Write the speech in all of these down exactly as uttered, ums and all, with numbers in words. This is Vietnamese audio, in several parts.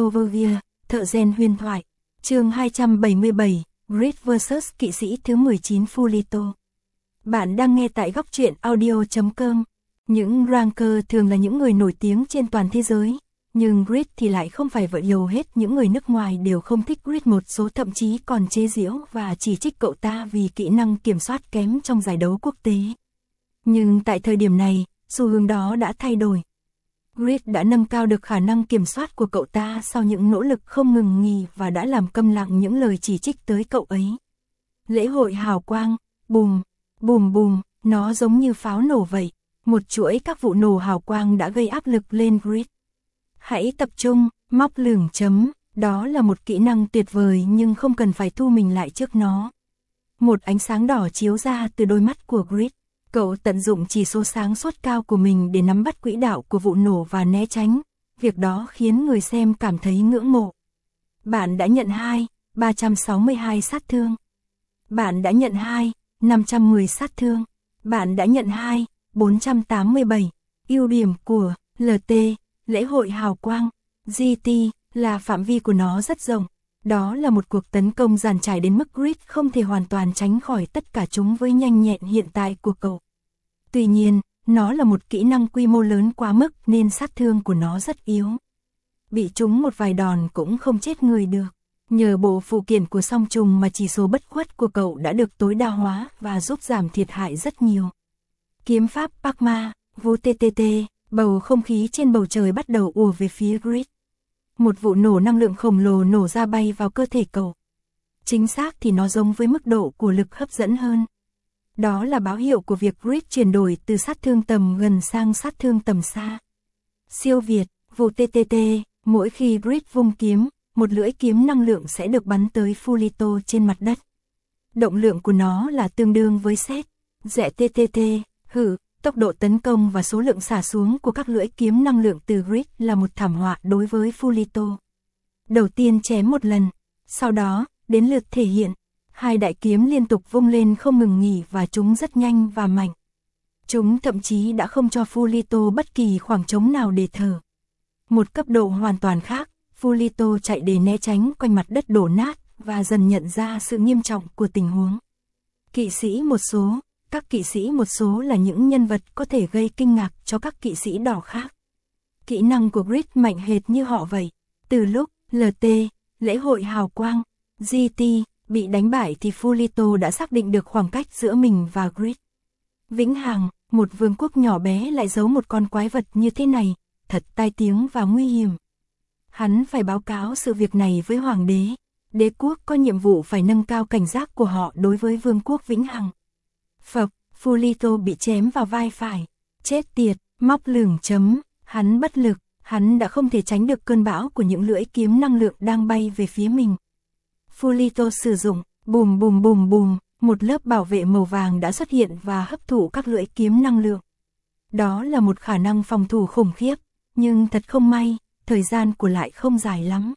Overview, thợ rèn huyền thoại. Chương hai trăm bảy mươi bảy, Grid versus kỵ sĩ thứ mười chín Fulito. Bạn đang nghe tại góc truyện audio chấm com. Những ranker thường là những người nổi tiếng trên toàn thế giới, nhưng Grid thì lại không phải vậy. Hầu hết những người nước ngoài đều không thích Grid, một số thậm chí còn chế giễu và chỉ trích cậu ta vì kỹ năng kiểm soát kém trong giải đấu quốc tế. Nhưng tại thời điểm này, xu hướng đó đã thay đổi. Grid đã nâng cao được khả năng kiểm soát của cậu ta sau những nỗ lực không ngừng nghỉ và đã làm câm lặng những lời chỉ trích tới cậu ấy. Lễ hội hào quang, bùm, bùm bùm, nó giống như pháo nổ vậy. Một chuỗi các vụ nổ hào quang đã gây áp lực lên Grid. Hãy tập trung, móc lửng chấm, đó là một kỹ năng tuyệt vời nhưng không cần phải thu mình lại trước nó. Một ánh sáng đỏ chiếu ra từ đôi mắt của Grid. Cậu tận dụng chỉ số sáng suốt cao của mình để nắm bắt quỹ đạo của vụ nổ và né tránh. Việc đó khiến người xem cảm thấy ngưỡng mộ. Bạn đã nhận hai, ba trăm sáu mươi hai sát thương. Bạn đã nhận hai, năm trăm mười sát thương. Bạn đã nhận hai, bốn trăm tám mươi bảy. Ưu điểm của lờ tê, lễ hội hào quang, giê tê, là phạm vi của nó rất rộng. Đó là một cuộc tấn công dàn trải đến mức Grid không thể hoàn toàn tránh khỏi tất cả chúng với nhanh nhẹn hiện tại của cậu. Tuy nhiên, nó là một kỹ năng quy mô lớn quá mức nên sát thương của nó rất yếu. Bị trúng một vài đòn cũng không chết người được. Nhờ bộ phụ kiện của song trùng mà chỉ số bất khuất của cậu đã được tối đa hóa và giúp giảm thiệt hại rất nhiều. Kiếm pháp Parkma, vú tê tê tê, bầu không khí trên bầu trời bắt đầu ùa về phía Grid. Một vụ nổ năng lượng khổng lồ nổ ra bay vào cơ thể cậu. Chính xác thì nó giống với mức độ của lực hấp dẫn hơn. Đó là báo hiệu của việc Grid chuyển đổi từ sát thương tầm gần sang sát thương tầm xa. Siêu việt, vụ tê tê tê, mỗi khi Grid vung kiếm, một lưỡi kiếm năng lượng sẽ được bắn tới Fulito trên mặt đất. Động lượng của nó là tương đương với set, rẽ tê tê tê, hử, tốc độ tấn công và số lượng xả xuống của các lưỡi kiếm năng lượng từ Grid là một thảm họa đối với Fulito. Đầu tiên chém một lần, sau đó, đến lượt thể hiện. Hai đại kiếm liên tục vung lên không ngừng nghỉ và chúng rất nhanh và mạnh. Chúng thậm chí đã không cho Fulito bất kỳ khoảng trống nào để thở. Một cấp độ hoàn toàn khác, Fulito chạy để né tránh quanh mặt đất đổ nát và dần nhận ra sự nghiêm trọng của tình huống. Kỵ sĩ một số, các kỵ sĩ một số là những nhân vật có thể gây kinh ngạc cho các kỵ sĩ đỏ khác. Kỹ năng của Grid mạnh hệt như họ vậy. Từ lúc lờ tê, lễ hội hào quang, giê tê, bị đánh bại thì Fulito đã xác định được khoảng cách giữa mình và Grid. Vĩnh hằng, một vương quốc nhỏ bé lại giấu một con quái vật như thế này, thật tai tiếng và nguy hiểm. Hắn phải báo cáo sự việc này với hoàng đế. Đế quốc có nhiệm vụ phải nâng cao cảnh giác của họ đối với vương quốc vĩnh hằng. Phập, Fulito bị chém vào vai phải. Chết tiệt, móc lửng chấm, hắn bất lực, hắn đã không thể tránh được cơn bão của những lưỡi kiếm năng lượng đang bay về phía mình. Fulito sử dụng, bùm bùm bùm bùm, một lớp bảo vệ màu vàng đã xuất hiện và hấp thụ các lưỡi kiếm năng lượng. Đó là một khả năng phòng thủ khủng khiếp, nhưng thật không may, thời gian của lại không dài lắm.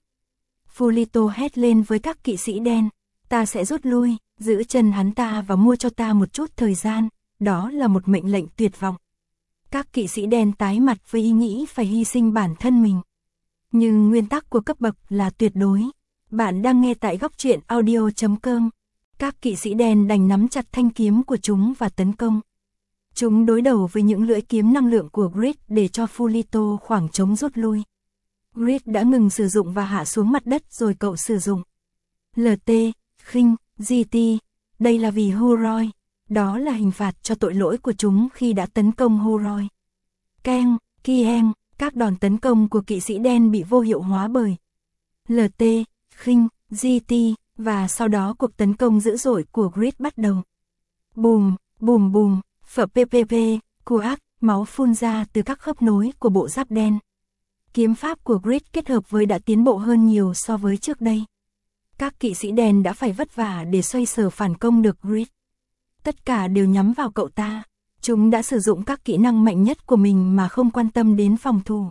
Fulito hét lên với các kỵ sĩ đen, ta sẽ rút lui, giữ chân hắn ta và mua cho ta một chút thời gian, đó là một mệnh lệnh tuyệt vọng. Các kỵ sĩ đen tái mặt với ý nghĩ phải hy sinh bản thân mình. Nhưng nguyên tắc của cấp bậc là tuyệt đối. Bạn đang nghe tại góc truyện audio chấm com. Các kỵ sĩ đen đành nắm chặt thanh kiếm của chúng và tấn công. Chúng đối đầu với những lưỡi kiếm năng lượng của Grid để cho Fulito khoảng trống rút lui. Grid đã ngừng sử dụng và hạ xuống mặt đất rồi cậu sử dụng lờ tê, khinh, giê tê. Đây là vì Huroi. Đó là hình phạt cho tội lỗi của chúng khi đã tấn công Huroi. Keng, Kieng, các đòn tấn công của kỵ sĩ đen bị vô hiệu hóa bởi lờ tê, khinh, giê tê, và sau đó cuộc tấn công dữ dội của Grid bắt đầu. Bùm, bùm bùm, phở pê pê pê, cuác, máu phun ra từ các khớp nối của bộ giáp đen. Kiếm pháp của Grid kết hợp với đã tiến bộ hơn nhiều so với trước đây. Các kỵ sĩ đen đã phải vất vả để xoay sở phản công được Grid. Tất cả đều nhắm vào cậu ta. Chúng đã sử dụng các kỹ năng mạnh nhất của mình mà không quan tâm đến phòng thủ.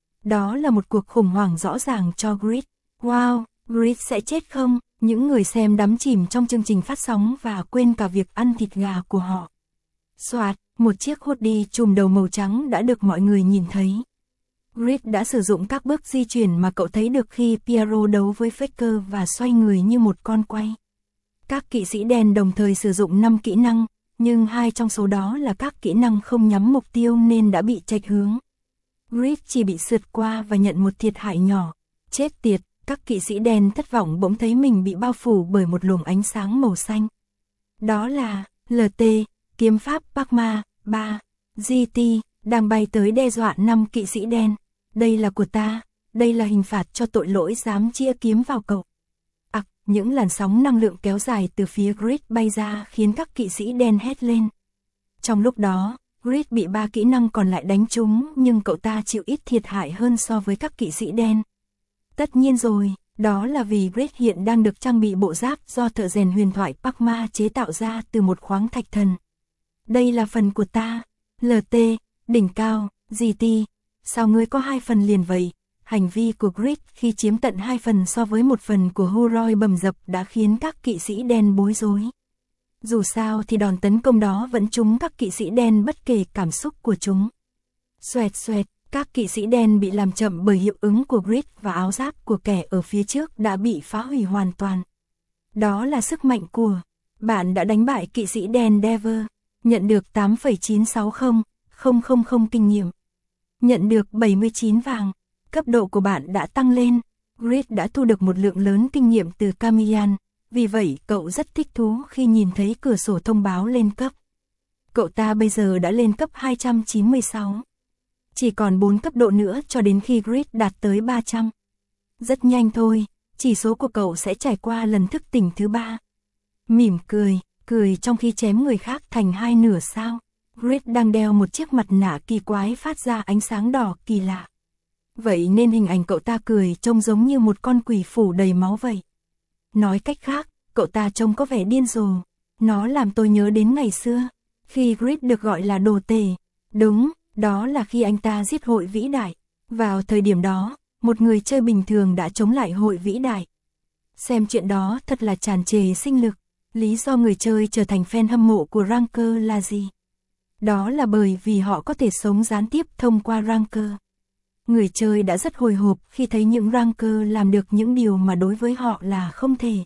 Đó là một cuộc khủng hoảng rõ ràng cho Grid. Wow, Grid sẽ chết không? Những người xem đắm chìm trong chương trình phát sóng và quên cả việc ăn thịt gà của họ. Soạt, một chiếc hoodie trùm đầu màu trắng đã được mọi người nhìn thấy. Grid đã sử dụng các bước di chuyển mà cậu thấy được khi Piero đấu với Faker và xoay người như một con quay. Các kỵ sĩ đen đồng thời sử dụng năm kỹ năng, nhưng hai trong số đó là các kỹ năng không nhắm mục tiêu nên đã bị chệch hướng. Grid chỉ bị sượt qua và nhận một thiệt hại nhỏ. Chết tiệt, các kỵ sĩ đen thất vọng bỗng thấy mình bị bao phủ bởi một luồng ánh sáng màu xanh. Đó là lờ tê, kiếm pháp Parkma, ba, giê tê, đang bay tới đe dọa năm kỵ sĩ đen. Đây là của ta, đây là hình phạt cho tội lỗi dám chĩa kiếm vào cậu. Ặc, à, những làn sóng năng lượng kéo dài từ phía Grid bay ra khiến các kỵ sĩ đen hét lên. Trong lúc đó, Grid bị ba kỹ năng còn lại đánh trúng nhưng cậu ta chịu ít thiệt hại hơn so với các kỵ sĩ đen. Tất nhiên rồi, đó là vì Grid hiện đang được trang bị bộ giáp do thợ rèn huyền thoại Parkma chế tạo ra từ một khoáng thạch thần. Đây là phần của ta, lờ tê, đỉnh cao, giê tê, sao ngươi có hai phần liền vậy? Hành vi của Grid khi chiếm tận hai phần so với một phần của Huroi bầm dập đã khiến các kỵ sĩ đen bối rối. Dù sao thì đòn tấn công đó vẫn trúng các kỵ sĩ đen bất kể cảm xúc của chúng. Xoẹt xoẹt, các kỵ sĩ đen bị làm chậm bởi hiệu ứng của Grid và áo giáp của kẻ ở phía trước đã bị phá hủy hoàn toàn. Đó là sức mạnh của bạn đã đánh bại kỵ sĩ đen Dever, nhận được tám phẩy chín sáu không không không không kinh nghiệm. Nhận được bảy mươi chín vàng, cấp độ của bạn đã tăng lên. Grid đã thu được một lượng lớn kinh nghiệm từ Camian, vì vậy cậu rất thích thú khi nhìn thấy cửa sổ thông báo lên cấp. Cậu ta bây giờ đã lên cấp hai trăm chín mươi sáu. Chỉ còn bốn cấp độ nữa cho đến khi Grid đạt tới ba trăm. Rất nhanh thôi, chỉ số của cậu sẽ trải qua lần thức tỉnh thứ ba. Mỉm cười, cười trong khi chém người khác thành hai nửa sao. Grid đang đeo một chiếc mặt nạ kỳ quái phát ra ánh sáng đỏ kỳ lạ. Vậy nên hình ảnh cậu ta cười trông giống như một con quỷ phủ đầy máu vậy. Nói cách khác, cậu ta trông có vẻ điên rồ. Nó làm tôi nhớ đến ngày xưa, khi Grid được gọi là đồ tể. Đúng, đó là khi anh ta giết hội vĩ đại. Vào thời điểm đó, một người chơi bình thường đã chống lại hội vĩ đại. Xem chuyện đó thật là tràn trề sinh lực. Lý do người chơi trở thành fan hâm mộ của Ranker là gì? Đó là bởi vì họ có thể sống gián tiếp thông qua Ranker. Người chơi đã rất hồi hộp khi thấy những Ranker làm được những điều mà đối với họ là không thể.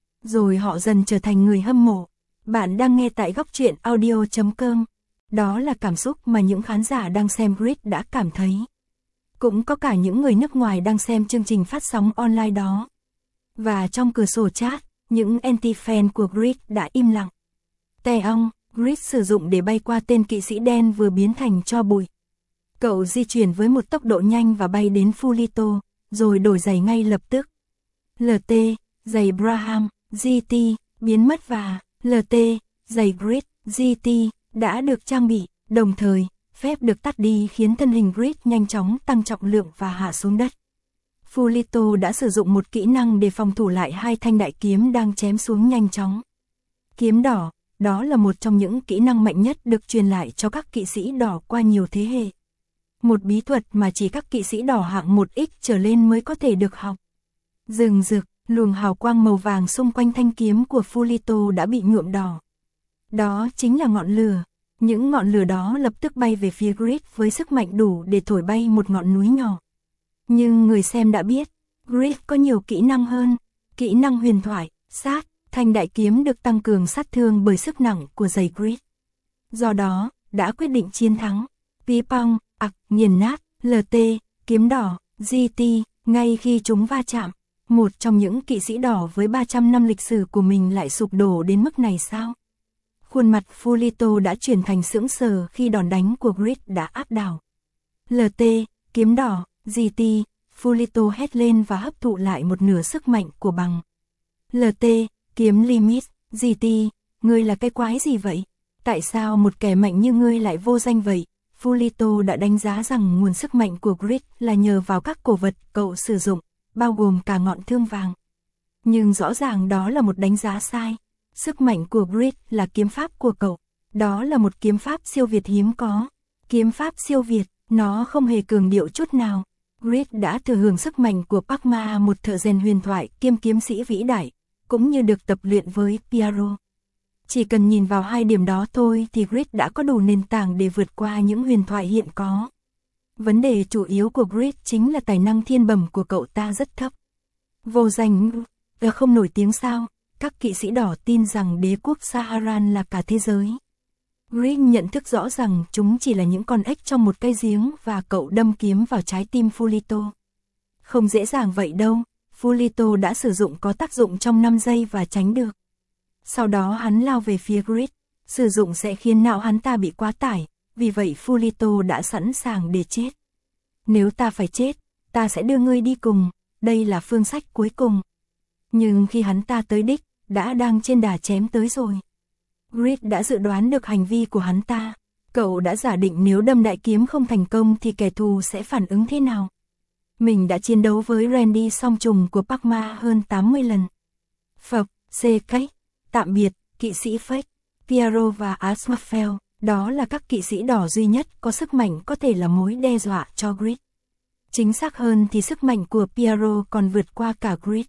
Rồi họ dần trở thành người hâm mộ. Bạn đang nghe tại góc truyện audio chấm com. Đó là cảm xúc mà những khán giả đang xem Grid đã cảm thấy. Cũng có cả những người nước ngoài đang xem chương trình phát sóng online đó. Và trong cửa sổ chat, những anti-fan của Grid đã im lặng. Tè ong, Grid sử dụng để bay qua tên kỵ sĩ đen vừa biến thành tro bụi. Cậu di chuyển với một tốc độ nhanh và bay đến Fulito, rồi đổi giày ngay lập tức. lờ tê, giày Braham, giê tê, biến mất và lờ tê, giày Grid, giê tê, đã được trang bị, đồng thời, phép được tắt đi khiến thân hình Grid nhanh chóng tăng trọng lượng và hạ xuống đất. Fulito đã sử dụng một kỹ năng để phòng thủ lại hai thanh đại kiếm đang chém xuống nhanh chóng. Kiếm đỏ, đó là một trong những kỹ năng mạnh nhất được truyền lại cho các kỵ sĩ đỏ qua nhiều thế hệ. Một bí thuật mà chỉ các kỵ sĩ đỏ hạng một x trở lên mới có thể được học. Rừng rực, luồng hào quang màu vàng xung quanh thanh kiếm của Fulito đã bị nhuộm đỏ. Đó chính là ngọn lửa. Những ngọn lửa đó lập tức bay về phía Grid với sức mạnh đủ để thổi bay một ngọn núi nhỏ. Nhưng người xem đã biết, Grid có nhiều kỹ năng hơn. Kỹ năng huyền thoại, sát, thanh đại kiếm được tăng cường sát thương bởi sức nặng của giày Grid. Do đó, đã quyết định chiến thắng. Pipong, ặc, nghiền nát, lờ tê, kiếm đỏ, giê tê, ngay khi chúng va chạm. Một trong những kỵ sĩ đỏ với ba trăm năm lịch sử của mình lại sụp đổ đến mức này sao? Khuôn mặt Fulito đã chuyển thành sững sờ khi đòn đánh của Grid đã áp đảo. lờ tê, kiếm đỏ, giê tê, Fulito hét lên và hấp thụ lại một nửa sức mạnh của bằng. lờ tê, kiếm limit, giê tê, ngươi là cái quái gì vậy? Tại sao một kẻ mạnh như ngươi lại vô danh vậy? Fulito đã đánh giá rằng nguồn sức mạnh của Grid là nhờ vào các cổ vật cậu sử dụng, bao gồm cả ngọn thương vàng. Nhưng rõ ràng đó là một đánh giá sai. Sức mạnh của Grid là kiếm pháp của cậu. Đó là một kiếm pháp siêu việt hiếm có. Kiếm pháp siêu việt, nó không hề cường điệu chút nào. Grid đã thừa hưởng sức mạnh của Parkma, một thợ rèn huyền thoại kiêm kiếm sĩ vĩ đại, cũng như được tập luyện với Piero. Chỉ cần nhìn vào hai điểm đó thôi thì Grid đã có đủ nền tảng để vượt qua những huyền thoại hiện có. Vấn đề chủ yếu của Grid chính là tài năng thiên bẩm của cậu ta rất thấp. Vô danh, không nổi tiếng sao, các kỵ sĩ đỏ tin rằng đế quốc Saharan là cả thế giới. Grid nhận thức rõ rằng chúng chỉ là những con ếch trong một cây giếng và cậu đâm kiếm vào trái tim Fulito. Không dễ dàng vậy đâu, Fulito đã sử dụng có tác dụng trong năm giây và tránh được. Sau đó hắn lao về phía Grid, sử dụng sẽ khiến não hắn ta bị quá tải, vì vậy Fulito đã sẵn sàng để chết. Nếu ta phải chết, ta sẽ đưa ngươi đi cùng, đây là phương sách cuối cùng. Nhưng khi hắn ta tới đích, đã đang trên đà chém tới rồi. Grid đã dự đoán được hành vi của hắn ta, cậu đã giả định nếu đâm đại kiếm không thành công thì kẻ thù sẽ phản ứng thế nào. Mình đã chiến đấu với Randy song trùng của Parkma hơn tám mươi lần. Phật, C. Cách, tạm biệt, kỵ sĩ Fake, Piero và Asmafel, đó là các kỵ sĩ đỏ duy nhất có sức mạnh có thể là mối đe dọa cho Grid. Chính xác hơn thì sức mạnh của Piero còn vượt qua cả Grid.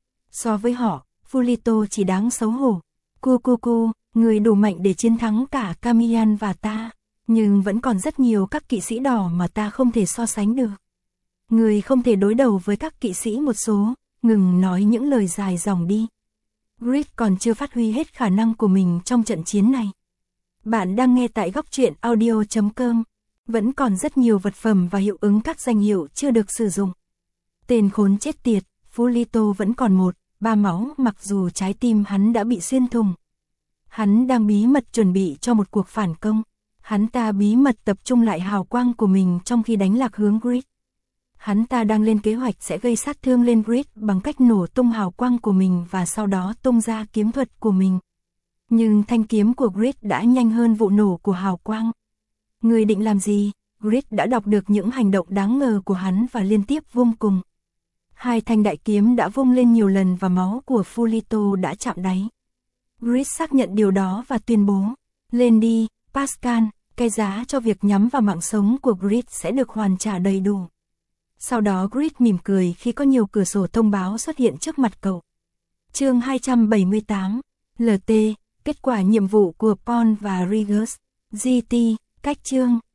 So với họ, Fulito chỉ đáng xấu hổ. Cu cu cu, người đủ mạnh để chiến thắng cả Camillan và ta, nhưng vẫn còn rất nhiều các kỵ sĩ đỏ mà ta không thể so sánh được. Người không thể đối đầu với các kỵ sĩ một số, ngừng nói những lời dài dòng đi. Grid còn chưa phát huy hết khả năng của mình trong trận chiến này. Bạn đang nghe tại góc truyện audio chấm com. Vẫn còn rất nhiều vật phẩm và hiệu ứng các danh hiệu chưa được sử dụng. Tên khốn chết tiệt, Fulito vẫn còn một, ba máu mặc dù trái tim hắn đã bị xuyên thủng. Hắn đang bí mật chuẩn bị cho một cuộc phản công. Hắn ta bí mật tập trung lại hào quang của mình trong khi đánh lạc hướng Grid. Hắn ta đang lên kế hoạch sẽ gây sát thương lên Grid bằng cách nổ tung hào quang của mình và sau đó tung ra kiếm thuật của mình. Nhưng thanh kiếm của Grid đã nhanh hơn vụ nổ của hào quang. Người định làm gì? Grid đã đọc được những hành động đáng ngờ của hắn và liên tiếp vung cùng. Hai thanh đại kiếm đã vung lên nhiều lần và máu của Fulito đã chạm đáy. Grid xác nhận điều đó và tuyên bố, lên đi, Pascal, cái giá cho việc nhắm vào mạng sống của Grid sẽ được hoàn trả đầy đủ. Sau đó Grid mỉm cười khi có nhiều cửa sổ thông báo xuất hiện trước mặt cậu. Chương hai trăm bảy mươi tám, lờ tê, kết quả nhiệm vụ của Paul và Rigus, giê tê, cách chương.